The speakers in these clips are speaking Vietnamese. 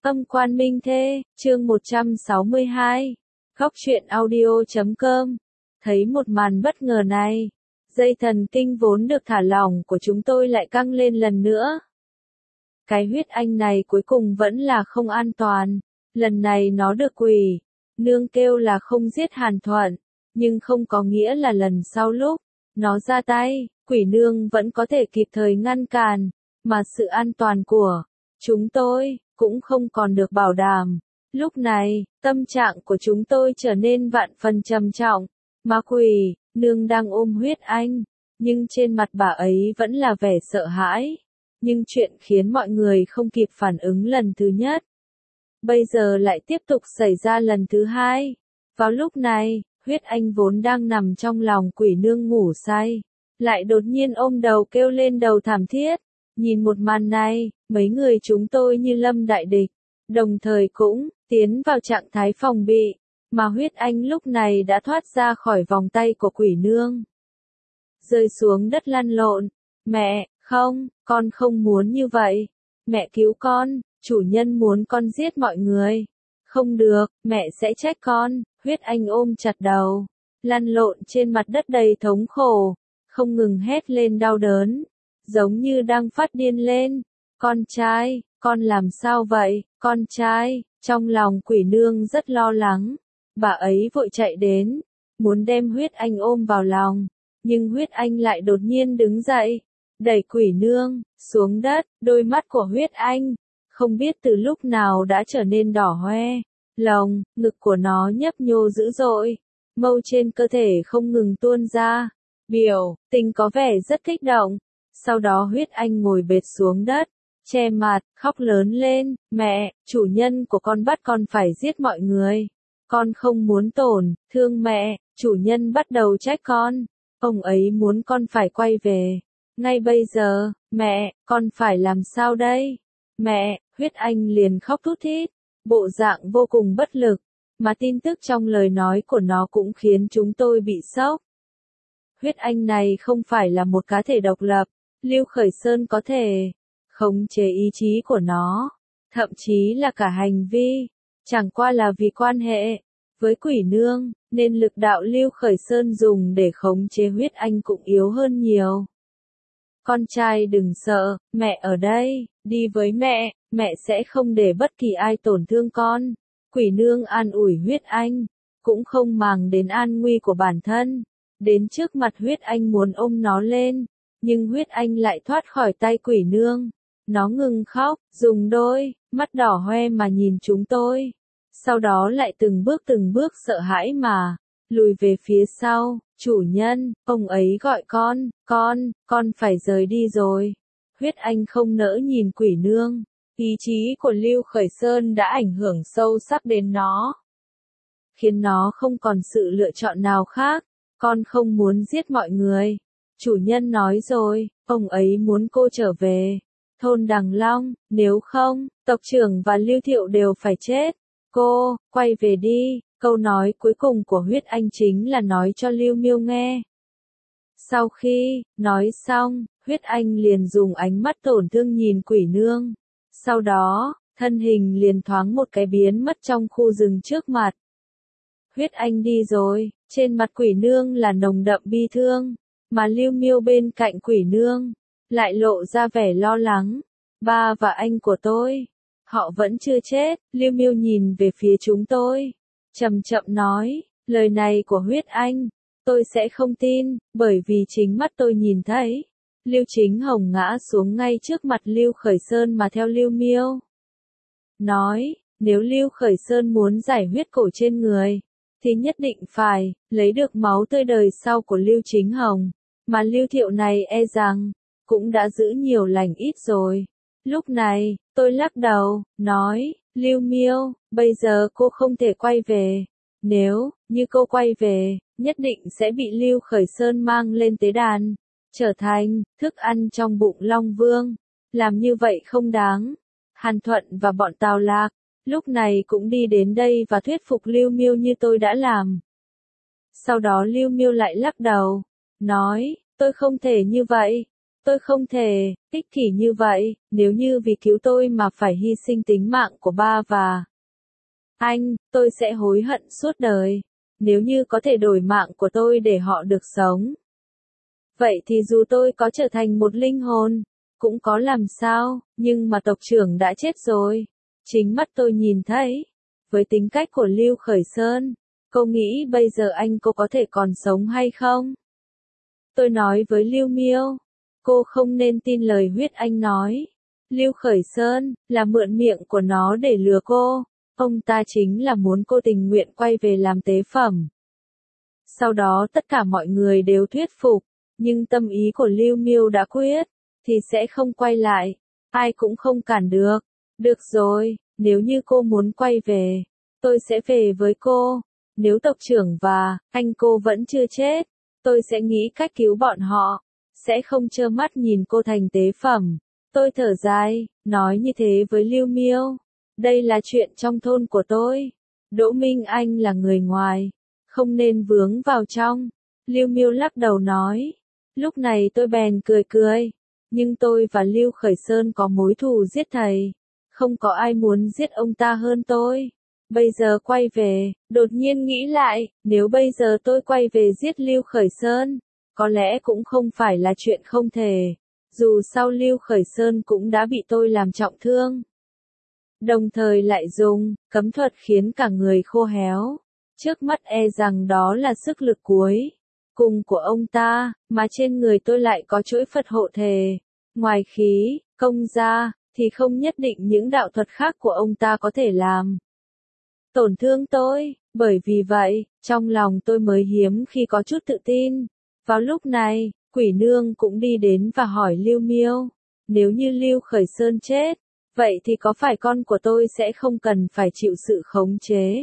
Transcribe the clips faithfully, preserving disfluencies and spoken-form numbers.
Âm quan minh thê, chương một trăm sáu mươi hai. Góc truyện audio chấm com. Thấy một màn bất ngờ này, dây thần kinh vốn được thả lỏng của chúng tôi lại căng lên lần nữa. Cái huyết anh này cuối cùng vẫn là không an toàn. Lần này nó được quỷ nương kêu là không giết Hàn Thuận, nhưng không có nghĩa là lần sau lúc nó ra tay, quỷ nương vẫn có thể kịp thời ngăn cản, mà sự an toàn của chúng tôi cũng không còn được bảo đảm. Lúc này, tâm trạng của chúng tôi trở nên vạn phần trầm trọng. Ma quỷ nương đang ôm huyết anh, nhưng trên mặt bà ấy vẫn là vẻ sợ hãi. Nhưng chuyện khiến mọi người không kịp phản ứng lần thứ nhất, bây giờ lại tiếp tục xảy ra lần thứ hai. Vào lúc này, huyết anh vốn đang nằm trong lòng quỷ nương ngủ say, lại đột nhiên ôm đầu kêu lên đầu thảm thiết. Nhìn một màn này, mấy người chúng tôi như lâm đại địch, đồng thời cũng tiến vào trạng thái phòng bị, mà huyết anh lúc này đã thoát ra khỏi vòng tay của quỷ nương, rơi xuống đất lăn lộn. Mẹ, không, con không muốn như vậy. Mẹ cứu con, chủ nhân muốn con giết mọi người. Không được, mẹ sẽ trách con. Huyết anh ôm chặt đầu, lăn lộn trên mặt đất đầy thống khổ, không ngừng hét lên đau đớn, giống như đang phát điên lên. Con trai, con làm sao vậy, con trai? Trong lòng quỷ nương rất lo lắng, bà ấy vội chạy đến, muốn đem huyết anh ôm vào lòng, nhưng huyết anh lại đột nhiên đứng dậy, đẩy quỷ nương xuống đất. Đôi mắt của huyết anh, không biết từ lúc nào đã trở nên đỏ hoe, lồng ngực của nó nhấp nhô dữ dội, mâu trên cơ thể không ngừng tuôn ra, biểu tình có vẻ rất kích động. Sau đó huyết anh ngồi bệt xuống đất, che mặt, khóc lớn lên. Mẹ, chủ nhân của con bắt con phải giết mọi người. Con không muốn tổn thương mẹ, chủ nhân bắt đầu trách con. Ông ấy muốn con phải quay về. Ngay bây giờ, mẹ, con phải làm sao đây? Mẹ, huyết anh liền khóc thút thít, bộ dạng vô cùng bất lực, mà tin tức trong lời nói của nó cũng khiến chúng tôi bị sốc. Huyết anh này không phải là một cá thể độc lập, Lưu Khởi Sơn có thể khống chế ý chí của nó, thậm chí là cả hành vi, chẳng qua là vì quan hệ với quỷ nương, nên lực đạo Lưu Khởi Sơn dùng để khống chế huyết anh cũng yếu hơn nhiều. Con trai đừng sợ, mẹ ở đây, đi với mẹ, mẹ sẽ không để bất kỳ ai tổn thương con. Quỷ nương an ủi huyết anh, cũng không màng đến an nguy của bản thân. Đến trước mặt huyết anh muốn ôm nó lên, nhưng huyết anh lại thoát khỏi tay quỷ nương. Nó ngừng khóc, dùng đôi mắt đỏ hoe mà nhìn chúng tôi. Sau đó lại từng bước từng bước sợ hãi mà lùi về phía sau. Chủ nhân, ông ấy gọi con, con, con phải rời đi rồi. Huyết anh không nỡ nhìn quỷ nương. Ý chí của Lưu Khởi Sơn đã ảnh hưởng sâu sắc đến nó, khiến nó không còn sự lựa chọn nào khác. Con không muốn giết mọi người. Chủ nhân nói rồi, ông ấy muốn cô trở về thôn Đằng Long, nếu không, tộc trưởng và Lưu Thiệu đều phải chết. Cô, quay về đi. Câu nói cuối cùng của huyết anh chính là nói cho Lưu Miêu nghe. Sau khi nói xong, huyết anh liền dùng ánh mắt tổn thương nhìn quỷ nương. Sau đó, thân hình liền thoáng một cái biến mất trong khu rừng trước mặt. Huyết anh đi rồi, trên mặt quỷ nương là nồng đậm bi thương, mà Lưu Miêu bên cạnh quỷ nương lại lộ ra vẻ lo lắng. Ba và anh của tôi, họ vẫn chưa chết. Lưu Miêu nhìn về phía chúng tôi, chậm chậm nói, lời này của huyết anh, tôi sẽ không tin, bởi vì chính mắt tôi nhìn thấy. Lưu Chính Hồng ngã xuống ngay trước mặt Lưu Khởi Sơn mà theo Lưu Miêu nói, nếu Lưu Khởi Sơn muốn giải huyết cổ trên người, thì nhất định phải lấy được máu tươi đời sau của Lưu Chính Hồng, mà Lưu Thiệu này e rằng cũng đã giữ nhiều lành ít rồi. Lúc này, tôi lắc đầu, nói, Lưu Miêu, bây giờ cô không thể quay về. Nếu như cô quay về, nhất định sẽ bị Lưu Khởi Sơn mang lên tế đàn, trở thành thức ăn trong bụng Long Vương. Làm như vậy không đáng. Hàn Thuận và bọn Tào Lạc lúc này cũng đi đến đây và thuyết phục Lưu Miêu như tôi đã làm. Sau đó Lưu Miêu lại lắc đầu, nói, tôi không thể như vậy. Tôi không thể, ích kỷ như vậy, nếu như vì cứu tôi mà phải hy sinh tính mạng của ba và anh, tôi sẽ hối hận suốt đời. Nếu như có thể đổi mạng của tôi để họ được sống. Vậy thì dù tôi có trở thành một linh hồn, cũng có làm sao, nhưng mà tộc trưởng đã chết rồi. Chính mắt tôi nhìn thấy. Với tính cách của Lưu Khởi Sơn, cô nghĩ bây giờ anh cô có thể còn sống hay không? Tôi nói với Lưu Miêu, cô không nên tin lời huyết anh nói. Lưu Khởi Sơn, là mượn miệng của nó để lừa cô. Ông ta chính là muốn cô tình nguyện quay về làm tế phẩm. Sau đó tất cả mọi người đều thuyết phục, nhưng tâm ý của Lưu Miêu đã quyết, thì sẽ không quay lại, ai cũng không cản được. Được rồi, nếu như cô muốn quay về, tôi sẽ về với cô. Nếu tộc trưởng và anh cô vẫn chưa chết, tôi sẽ nghĩ cách cứu bọn họ, sẽ không trơ mắt nhìn cô thành tế phẩm. Tôi thở dài, nói như thế với Lưu Miêu. Đây là chuyện trong thôn của tôi. Đỗ Minh Anh là người ngoài, không nên vướng vào trong. Lưu Miêu lắc đầu nói. Lúc này tôi bèn cười cười. Nhưng tôi và Lưu Khởi Sơn có mối thù giết thầy. Không có ai muốn giết ông ta hơn tôi. Bây giờ quay về, đột nhiên nghĩ lại, nếu bây giờ tôi quay về giết Lưu Khởi Sơn, có lẽ cũng không phải là chuyện không thể. Dù sao Lưu Khởi Sơn cũng đã bị tôi làm trọng thương. Đồng thời lại dùng cấm thuật khiến cả người khô héo. Trước mắt e rằng đó là sức lực cuối cùng của ông ta, mà trên người tôi lại có chuỗi Phật hộ thể. Ngoài khí, công ra, thì không nhất định những đạo thuật khác của ông ta có thể làm tổn thương tôi. Bởi vì vậy, trong lòng tôi mới hiếm khi có chút tự tin. Vào lúc này, Quỷ Nương cũng đi đến và hỏi Lưu Miêu, nếu như Lưu Khởi Sơn chết, vậy thì có phải con của tôi sẽ không cần phải chịu sự khống chế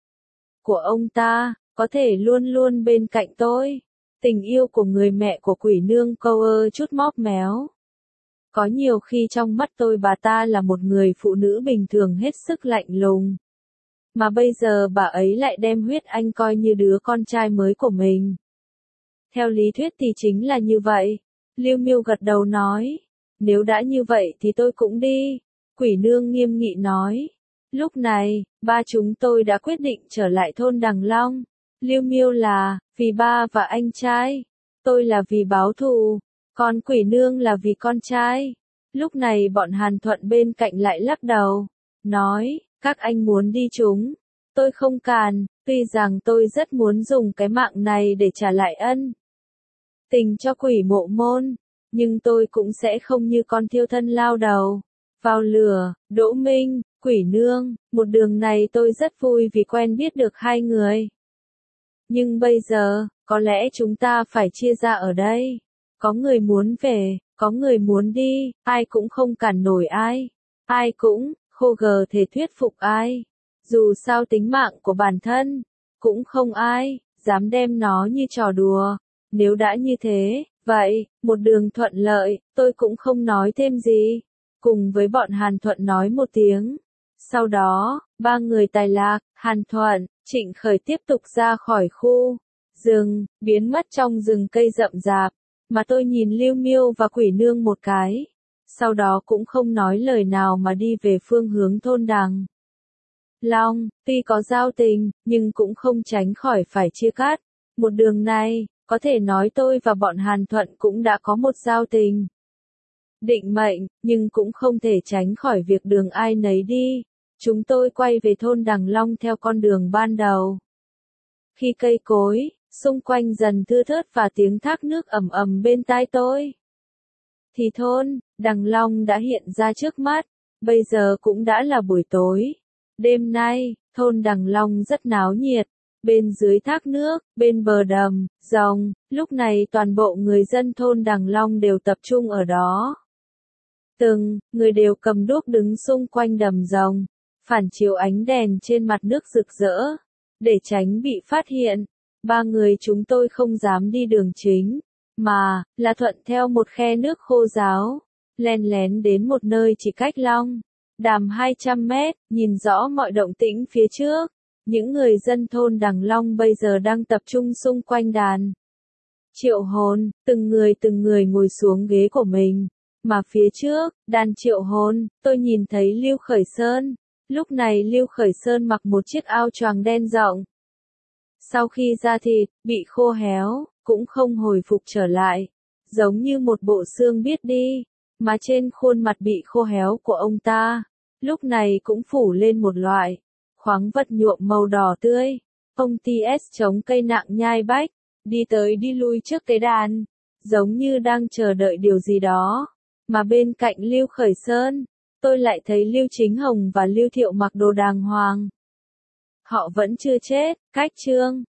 của ông ta, có thể luôn luôn bên cạnh tôi? Tình yêu của người mẹ của Quỷ Nương câu ơ chút móp méo. Có nhiều khi trong mắt tôi bà ta là một người phụ nữ bình thường hết sức lạnh lùng. Mà bây giờ bà ấy lại đem huyết anh coi như đứa con trai mới của mình. Theo lý thuyết thì chính là như vậy. Lưu Miêu gật đầu nói. Nếu đã như vậy thì tôi cũng đi. Quỷ Nương nghiêm nghị nói. Lúc này, ba chúng tôi đã quyết định trở lại thôn Đằng Long. Lưu Miêu là vì ba và anh trai. Tôi là vì báo thù. Còn Quỷ Nương là vì con trai. Lúc này bọn Hàn Thuận bên cạnh lại lắc đầu. Nói, các anh muốn đi chúng. Tôi không càn, tuy rằng tôi rất muốn dùng cái mạng này để trả lại ân tình cho Quỷ Mộ Môn. Nhưng tôi cũng sẽ không như con thiêu thân lao đầu vào lửa. Đỗ Minh, Quỷ Nương, một đường này tôi rất vui vì quen biết được hai người. Nhưng bây giờ, có lẽ chúng ta phải chia ra ở đây. Có người muốn về, có người muốn đi, ai cũng không cản nổi ai. Ai cũng, khô gờ thể thuyết phục ai. Dù sao tính mạng của bản thân, cũng không ai dám đem nó như trò đùa. Nếu đã như thế, vậy, một đường thuận lợi, tôi cũng không nói thêm gì. Cùng với bọn Hàn Thuận nói một tiếng. Sau đó, ba người Tài Lạc, Hàn Thuận, Trịnh Khởi tiếp tục ra khỏi khu rừng, biến mất trong rừng cây rậm rạp. Mà tôi nhìn Lưu Miêu và Quỷ Nương một cái. Sau đó cũng không nói lời nào mà đi về phương hướng thôn Đằng Long. Tuy có giao tình, nhưng cũng không tránh khỏi phải chia cắt. Một đường này, có thể nói tôi và bọn Hàn Thuận cũng đã có một giao tình định mệnh, nhưng cũng không thể tránh khỏi việc đường ai nấy đi. Chúng tôi quay về thôn Đằng Long theo con đường ban đầu. Khi cây cối xung quanh dần thưa thớt và tiếng thác nước ầm ầm bên tai tôi, thì thôn Đằng Long đã hiện ra trước mắt. Bây giờ cũng đã là buổi tối. Đêm nay, thôn Đằng Long rất náo nhiệt. Bên dưới thác nước, bên bờ đầm, rồng, lúc này toàn bộ người dân thôn Đằng Long đều tập trung ở đó. Từng người đều cầm đuốc đứng xung quanh đầm rồng, phản chiếu ánh đèn trên mặt nước rực rỡ. Để tránh bị phát hiện, ba người chúng tôi không dám đi đường chính, mà là thuận theo một khe nước khô ráo, len lén đến một nơi chỉ cách Long Đàm hai trăm mét, nhìn rõ mọi động tĩnh phía trước. Những người dân thôn Đằng Long bây giờ đang tập trung xung quanh đàn Triệu hồn, từng người từng người ngồi xuống ghế của mình. Mà phía trước, đàn triệu hồn, tôi nhìn thấy Lưu Khởi Sơn. Lúc này Lưu Khởi Sơn mặc một chiếc áo choàng đen rộng. Sau khi ra thịt, bị khô héo, cũng không hồi phục trở lại. Giống như một bộ xương biết đi. Mà trên khuôn mặt bị khô héo của ông ta, lúc này cũng phủ lên một loại khoáng vật nhuộm màu đỏ tươi. Ông tê ét chống cây nặng nhai bách, đi tới đi lui trước cái đàn, giống như đang chờ đợi điều gì đó. Mà bên cạnh Lưu Khởi Sơn, tôi lại thấy Lưu Chính Hồng và Lưu Thiệu mặc đồ đàng hoàng. Họ vẫn chưa chết, cách chương.